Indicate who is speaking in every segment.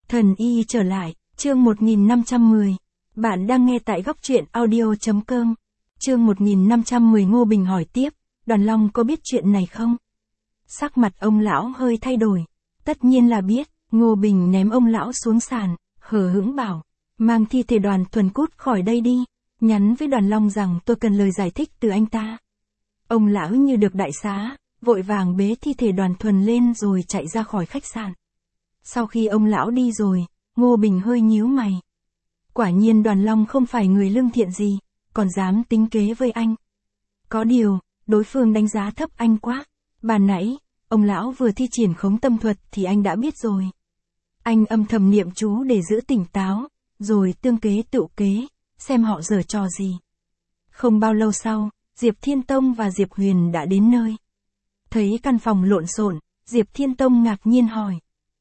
Speaker 1: Thần y trở lại, chương 1510. Bạn đang nghe tại góc truyện audio.com. Chương 1510 Ngô Bình hỏi tiếp, Đoàn Long có biết chuyện này không? Sắc mặt ông lão hơi thay đổi. Tất nhiên là biết, Ngô Bình ném ông lão xuống sàn, hờ hững bảo, mang thi thể Đoàn Thuần cút khỏi đây đi, nhắn với Đoàn Long rằng tôi cần lời giải thích từ anh ta. Ông lão như được đại xá, vội vàng bế thi thể Đoàn Thuần lên rồi chạy ra khỏi khách sạn. Sau khi ông lão đi rồi, Ngô Bình hơi nhíu mày. Quả nhiên Đoàn Long không phải người lương thiện gì, còn dám tính kế với anh. Có điều, đối phương đánh giá thấp anh quá. Ban nãy, ông lão vừa thi triển khống tâm thuật thì anh đã biết rồi. Anh âm thầm niệm chú để giữ tỉnh táo, rồi tương kế tựu kế, xem họ giở trò gì. Không bao lâu sau, Diệp Thiên Tông và Diệp Huyền đã đến nơi. Thấy căn phòng lộn xộn, Diệp Thiên Tông ngạc nhiên hỏi.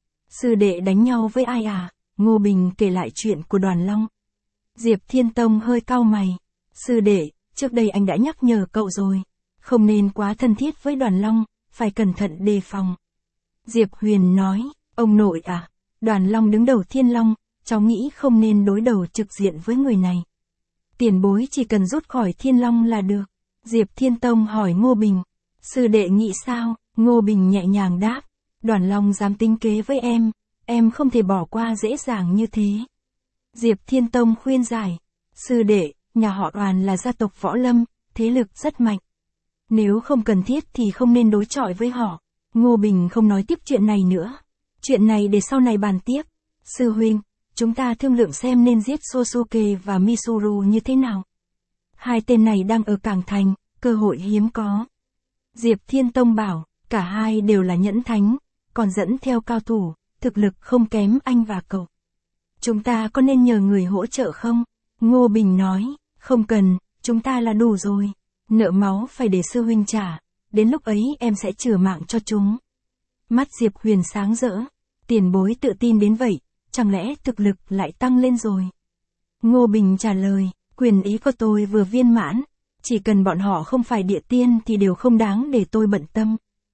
Speaker 1: Sư đệ đánh nhau với ai à? Ngô Bình kể lại chuyện của Đoàn Long. Diệp Thiên Tông hơi cau mày. Sư đệ, trước đây anh đã nhắc nhở cậu rồi. Không nên quá thân thiết với Đoàn Long, phải cẩn thận đề phòng. Diệp Huyền nói, ông nội à, Đoàn Long đứng đầu Thiên Long, cháu nghĩ không nên đối đầu trực diện với người này. Tiền bối chỉ cần rút khỏi Thiên Long là được. Diệp Thiên Tông hỏi Ngô Bình. Sư đệ nghĩ sao? Ngô Bình nhẹ nhàng đáp. Đoàn Long dám tính kế với em không thể bỏ qua dễ dàng như thế. Diệp Thiên Tông khuyên giải. Sư đệ, nhà họ Đoàn là gia tộc võ lâm, thế lực rất mạnh. Nếu không cần thiết thì không nên đối chọi với họ. Ngô Bình không nói tiếp chuyện này nữa. Chuyện này để sau này bàn tiếp. Sư huynh, chúng ta thương lượng xem nên giết Sosuke và Misuru như thế nào. Hai tên này đang ở Cảng Thành, cơ hội hiếm có. Diệp Thiên Tông bảo, cả hai đều là nhẫn thánh, còn dẫn theo cao thủ, thực lực không kém anh và cậu. Chúng ta có nên nhờ người hỗ trợ không? Ngô Bình nói, không cần, chúng ta là đủ rồi. Nợ máu phải để sư huynh trả, đến lúc ấy em sẽ chừa mạng cho chúng. Mắt Diệp Huyền sáng rỡ, tiền bối tự tin đến vậy, chẳng lẽ thực lực lại tăng lên rồi? Ngô Bình trả lời, quyền ý của tôi vừa viên mãn, chỉ cần bọn họ không phải địa tiên thì đều không đáng để tôi bận tâm.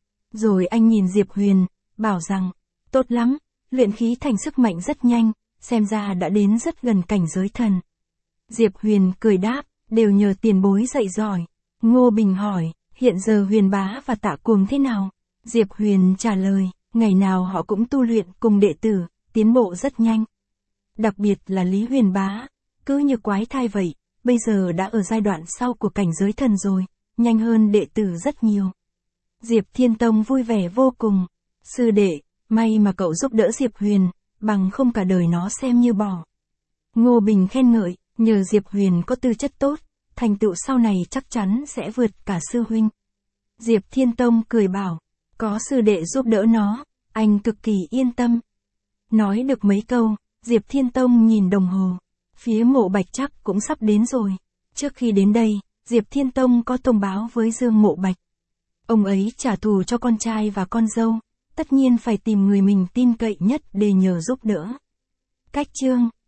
Speaker 1: Rồi anh nhìn Diệp Huyền, bảo rằng, tốt lắm, luyện khí thành sức mạnh rất nhanh, xem ra đã đến rất gần cảnh giới thần. Diệp Huyền cười đáp, đều nhờ tiền bối dạy giỏi. Ngô Bình hỏi, hiện giờ Huyền Bá và Tạ Cuồng thế nào? Diệp Huyền trả lời, ngày nào họ cũng tu luyện cùng đệ tử, tiến bộ rất nhanh. Đặc biệt là Lý Huyền Bá, cứ như quái thai vậy, bây giờ đã ở giai đoạn sau của cảnh giới thần rồi, nhanh hơn đệ tử rất nhiều. Diệp Thiên Tông vui vẻ vô cùng. Sư đệ, may mà cậu giúp đỡ Diệp Huyền, bằng không cả đời nó xem như bỏ. Ngô Bình khen ngợi, nhờ Diệp Huyền có tư chất tốt, thành tựu sau này chắc chắn sẽ vượt cả sư huynh. Diệp Thiên Tông cười bảo, có sư đệ giúp đỡ nó, anh cực kỳ yên tâm. Nói được mấy câu, Diệp Thiên Tông nhìn đồng hồ, phía Mộ Bạch chắc cũng sắp đến rồi. Trước khi đến đây, Diệp Thiên Tông có thông báo với Dương Mộ Bạch. Ông ấy trả thù cho con trai và con dâu, tất nhiên phải tìm người mình tin cậy nhất để nhờ giúp đỡ. Cách chương